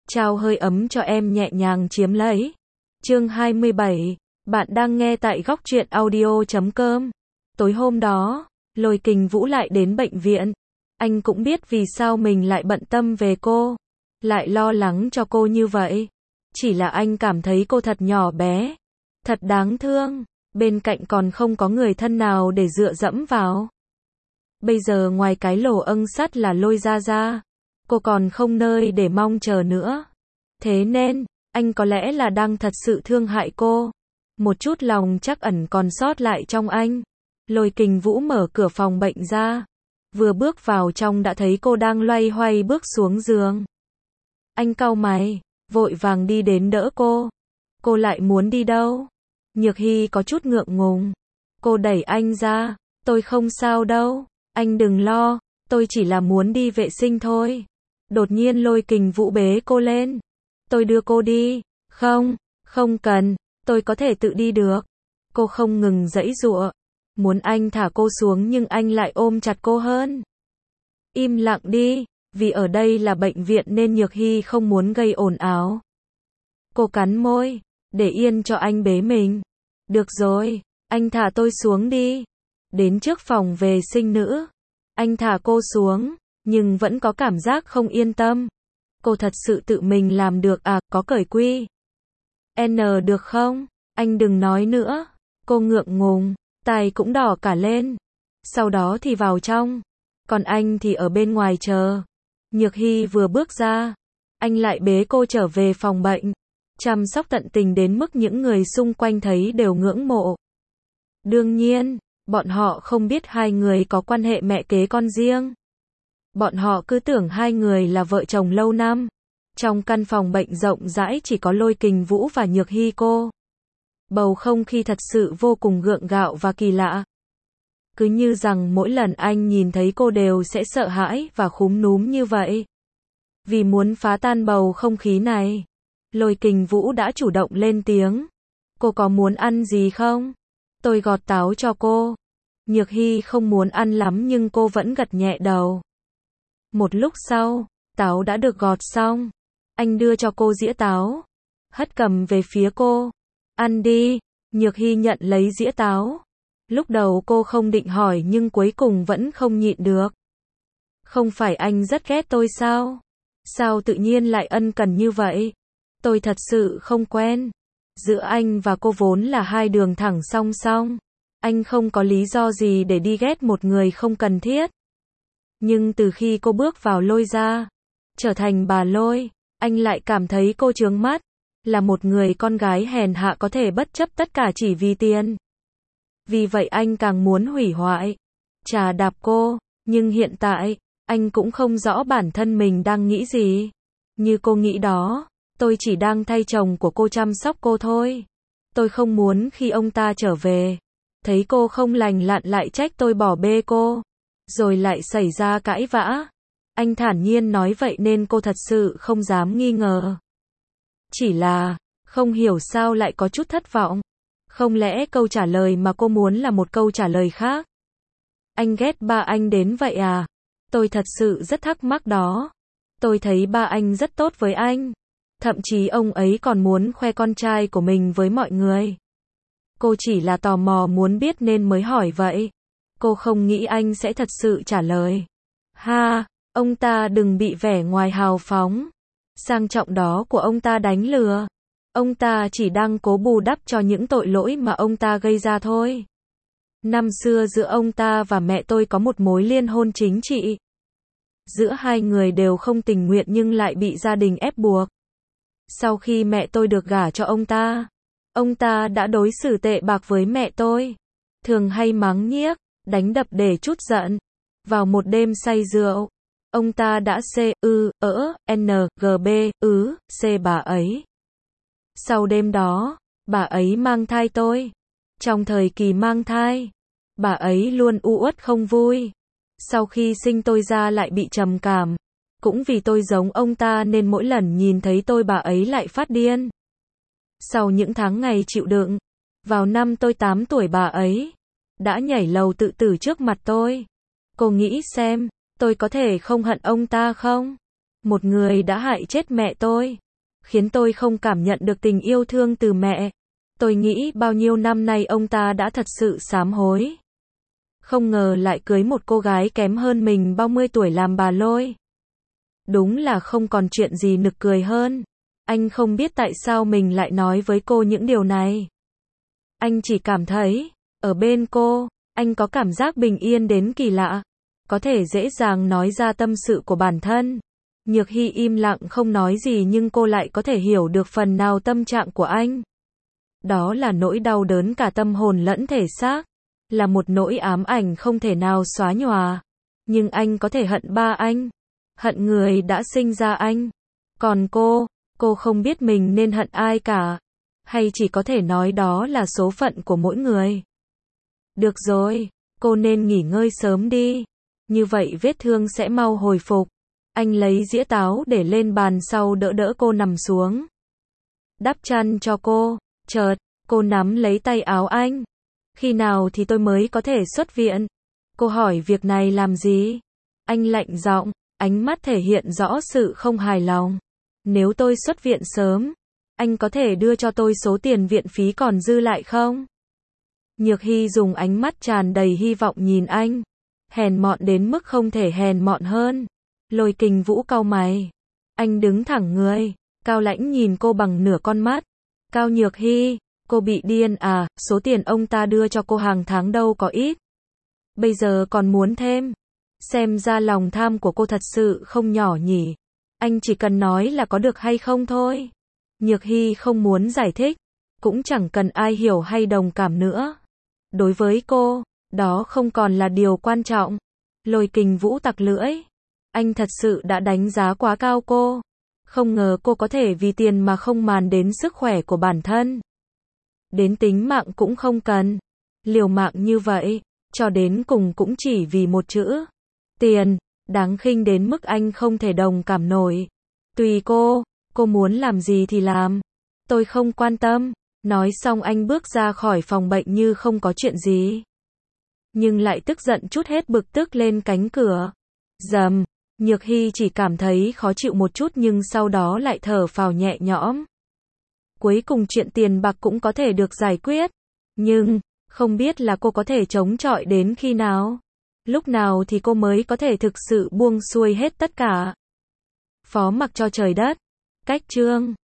trao hơi ấm cho em nhẹ nhàng chiếm lấy. Chương 27, bạn đang nghe tại góc truyện audio.com. Tối hôm đó, Lôi Kình Vũ lại đến bệnh viện. Anh cũng biết vì sao mình lại bận tâm về cô, lại lo lắng cho cô như vậy. Chỉ là anh cảm thấy cô thật nhỏ bé, thật đáng thương, bên cạnh còn không có người thân nào để dựa dẫm vào. Bây giờ ngoài cái lỗ âng sắt là Lôi Gia Gia, cô còn không nơi để mong chờ nữa. Thế nên, anh có lẽ là đang thật sự thương hại cô. Một chút lòng trắc ẩn còn sót lại trong anh. Lôi Kình Vũ mở cửa phòng bệnh ra. Vừa bước vào trong đã thấy cô đang loay hoay bước xuống giường. Anh cau mày, vội vàng đi đến đỡ cô. Cô lại muốn đi đâu? Nhược Hy có chút ngượng ngùng. Cô đẩy anh ra. Tôi không sao đâu. Anh đừng lo, tôi chỉ là muốn đi vệ sinh thôi. Đột nhiên Lôi Kình Vũ bế cô lên. Tôi đưa cô đi. Không, không cần, tôi có thể tự đi được. Cô không ngừng giãy giụa. Muốn anh thả cô xuống nhưng anh lại ôm chặt cô hơn. Im lặng đi, vì ở đây là bệnh viện nên Nhược Hy không muốn gây ồn ào. Cô cắn môi, để yên cho anh bế mình. Được rồi, anh thả tôi xuống đi. Đến trước phòng vệ sinh nữ, anh thả cô xuống, nhưng vẫn có cảm giác không yên tâm. Cô thật sự tự mình làm được à, có cởi quy N được không? Anh đừng nói nữa. Cô ngượng ngùng, tai cũng đỏ cả lên. Sau đó thì vào trong, còn anh thì ở bên ngoài chờ. Nhược Hy vừa bước ra, anh lại bế cô trở về phòng bệnh, chăm sóc tận tình đến mức những người xung quanh thấy đều ngưỡng mộ. Đương nhiên, bọn họ không biết hai người có quan hệ mẹ kế con riêng. Bọn họ cứ tưởng hai người là vợ chồng lâu năm. Trong căn phòng bệnh rộng rãi chỉ có Lôi Kình Vũ và Nhược Hy cô. Bầu không khí thật sự vô cùng gượng gạo và kỳ lạ. Cứ như rằng mỗi lần anh nhìn thấy cô đều sẽ sợ hãi và khúm núm như vậy. Vì muốn phá tan bầu không khí này, Lôi Kình Vũ đã chủ động lên tiếng. Cô có muốn ăn gì không? Tôi gọt táo cho cô. Nhược Hy không muốn ăn lắm nhưng cô vẫn gật nhẹ đầu. Một lúc sau, táo đã được gọt xong. Anh đưa cho cô dĩa táo, hất cầm về phía cô. Ăn đi. Nhược Hy nhận lấy dĩa táo. Lúc đầu cô không định hỏi nhưng cuối cùng vẫn không nhịn được. Không phải anh rất ghét tôi sao? Sao tự nhiên lại ân cần như vậy? Tôi thật sự không quen. Giữa anh và cô vốn là hai đường thẳng song song. Anh không có lý do gì để đi ghét một người không cần thiết. Nhưng từ khi cô bước vào Lôi gia, trở thành bà Lôi, anh lại cảm thấy cô chướng mắt. Là một người con gái hèn hạ có thể bất chấp tất cả chỉ vì tiền. Vì vậy anh càng muốn hủy hoại, chà đạp cô. Nhưng hiện tại, anh cũng không rõ bản thân mình đang nghĩ gì. Như cô nghĩ đó, tôi chỉ đang thay chồng của cô chăm sóc cô thôi. Tôi không muốn khi ông ta trở về, thấy cô không lành lặn lại trách tôi bỏ bê cô, rồi lại xảy ra cãi vã. Anh thản nhiên nói vậy nên cô thật sự không dám nghi ngờ. Chỉ là, không hiểu sao lại có chút thất vọng. Không lẽ câu trả lời mà cô muốn là một câu trả lời khác? Anh ghét ba anh đến vậy à? Tôi thật sự rất thắc mắc đó. Tôi thấy ba anh rất tốt với anh. Thậm chí ông ấy còn muốn khoe con trai của mình với mọi người. Cô chỉ là tò mò muốn biết nên mới hỏi vậy. Cô không nghĩ anh sẽ thật sự trả lời. Ha, ông ta đừng bị vẻ ngoài hào phóng, sang trọng đó của ông ta đánh lừa. Ông ta chỉ đang cố bù đắp cho những tội lỗi mà ông ta gây ra thôi. Năm xưa giữa ông ta và mẹ tôi có một mối liên hôn chính trị. Giữa hai người đều không tình nguyện nhưng lại bị gia đình ép buộc. Sau khi mẹ tôi được gả cho ông ta đã đối xử tệ bạc với mẹ tôi. Thường hay mắng nhiếc, đánh đập để trút giận. Vào một đêm say rượu, ông ta đã C bà ấy. Sau đêm đó, bà ấy mang thai tôi. Trong thời kỳ mang thai, bà ấy luôn u uất không vui. Sau khi sinh tôi ra lại bị trầm cảm. Cũng vì tôi giống ông ta nên mỗi lần nhìn thấy tôi bà ấy lại phát điên. Sau những tháng ngày chịu đựng, vào năm tôi 8 tuổi bà ấy đã nhảy lầu tự tử trước mặt tôi. Cô nghĩ xem, tôi có thể không hận ông ta không? Một người đã hại chết mẹ tôi, khiến tôi không cảm nhận được tình yêu thương từ mẹ. Tôi nghĩ bao nhiêu năm nay ông ta đã thật sự sám hối. Không ngờ lại cưới một cô gái kém hơn mình bao mươi tuổi làm bà Lôi. Đúng là không còn chuyện gì nực cười hơn. Anh không biết tại sao mình lại nói với cô những điều này. Anh chỉ cảm thấy, ở bên cô, anh có cảm giác bình yên đến kỳ lạ. Có thể dễ dàng nói ra tâm sự của bản thân. Nhược Hy im lặng không nói gì nhưng cô lại có thể hiểu được phần nào tâm trạng của anh. Đó là nỗi đau đớn cả tâm hồn lẫn thể xác. Là một nỗi ám ảnh không thể nào xóa nhòa. Nhưng anh có thể hận ba anh. Hận người đã sinh ra anh. Còn cô không biết mình nên hận ai cả. Hay chỉ có thể nói đó là số phận của mỗi người. Được rồi, cô nên nghỉ ngơi sớm đi. Như vậy vết thương sẽ mau hồi phục. Anh lấy dĩa táo để lên bàn sau đỡ cô nằm xuống. Đắp chăn cho cô. Chợt, cô nắm lấy tay áo anh. Khi nào thì tôi mới có thể xuất viện? Cô hỏi việc này làm gì? Anh lạnh giọng, ánh mắt thể hiện rõ sự không hài lòng. Nếu tôi xuất viện sớm, anh có thể đưa cho tôi số tiền viện phí còn dư lại không? Nhược Hy dùng ánh mắt tràn đầy hy vọng nhìn anh. Hèn mọn đến mức không thể hèn mọn hơn. Lôi Kình Vũ cau mày. Anh đứng thẳng người, cao lãnh nhìn cô bằng nửa con mắt. Cao Nhược Hy, cô bị điên à, số tiền ông ta đưa cho cô hàng tháng đâu có ít. Bây giờ còn muốn thêm. Xem ra lòng tham của cô thật sự không nhỏ nhỉ. Anh chỉ cần nói là có được hay không thôi. Nhược Hy không muốn giải thích. Cũng chẳng cần ai hiểu hay đồng cảm nữa. Đối với cô, đó không còn là điều quan trọng. Lôi Kình Vũ tặc lưỡi. Anh thật sự đã đánh giá quá cao cô. Không ngờ cô có thể vì tiền mà không màng đến sức khỏe của bản thân. Đến tính mạng cũng không cần. Liều mạng như vậy, cho đến cùng cũng chỉ vì một chữ. Tiền, đáng khinh đến mức anh không thể đồng cảm nổi. Tùy cô muốn làm gì thì làm. Tôi không quan tâm. Nói xong anh bước ra khỏi phòng bệnh như không có chuyện gì. Nhưng lại tức giận trút hết bực tức lên cánh cửa. Rầm, Nhược Hy chỉ cảm thấy khó chịu một chút nhưng sau đó lại thở phào nhẹ nhõm. Cuối cùng chuyện tiền bạc cũng có thể được giải quyết. Nhưng, không biết là cô có thể chống chọi đến khi nào? Lúc nào thì cô mới có thể thực sự buông xuôi hết tất cả? Phó mặc cho trời đất. Cách chương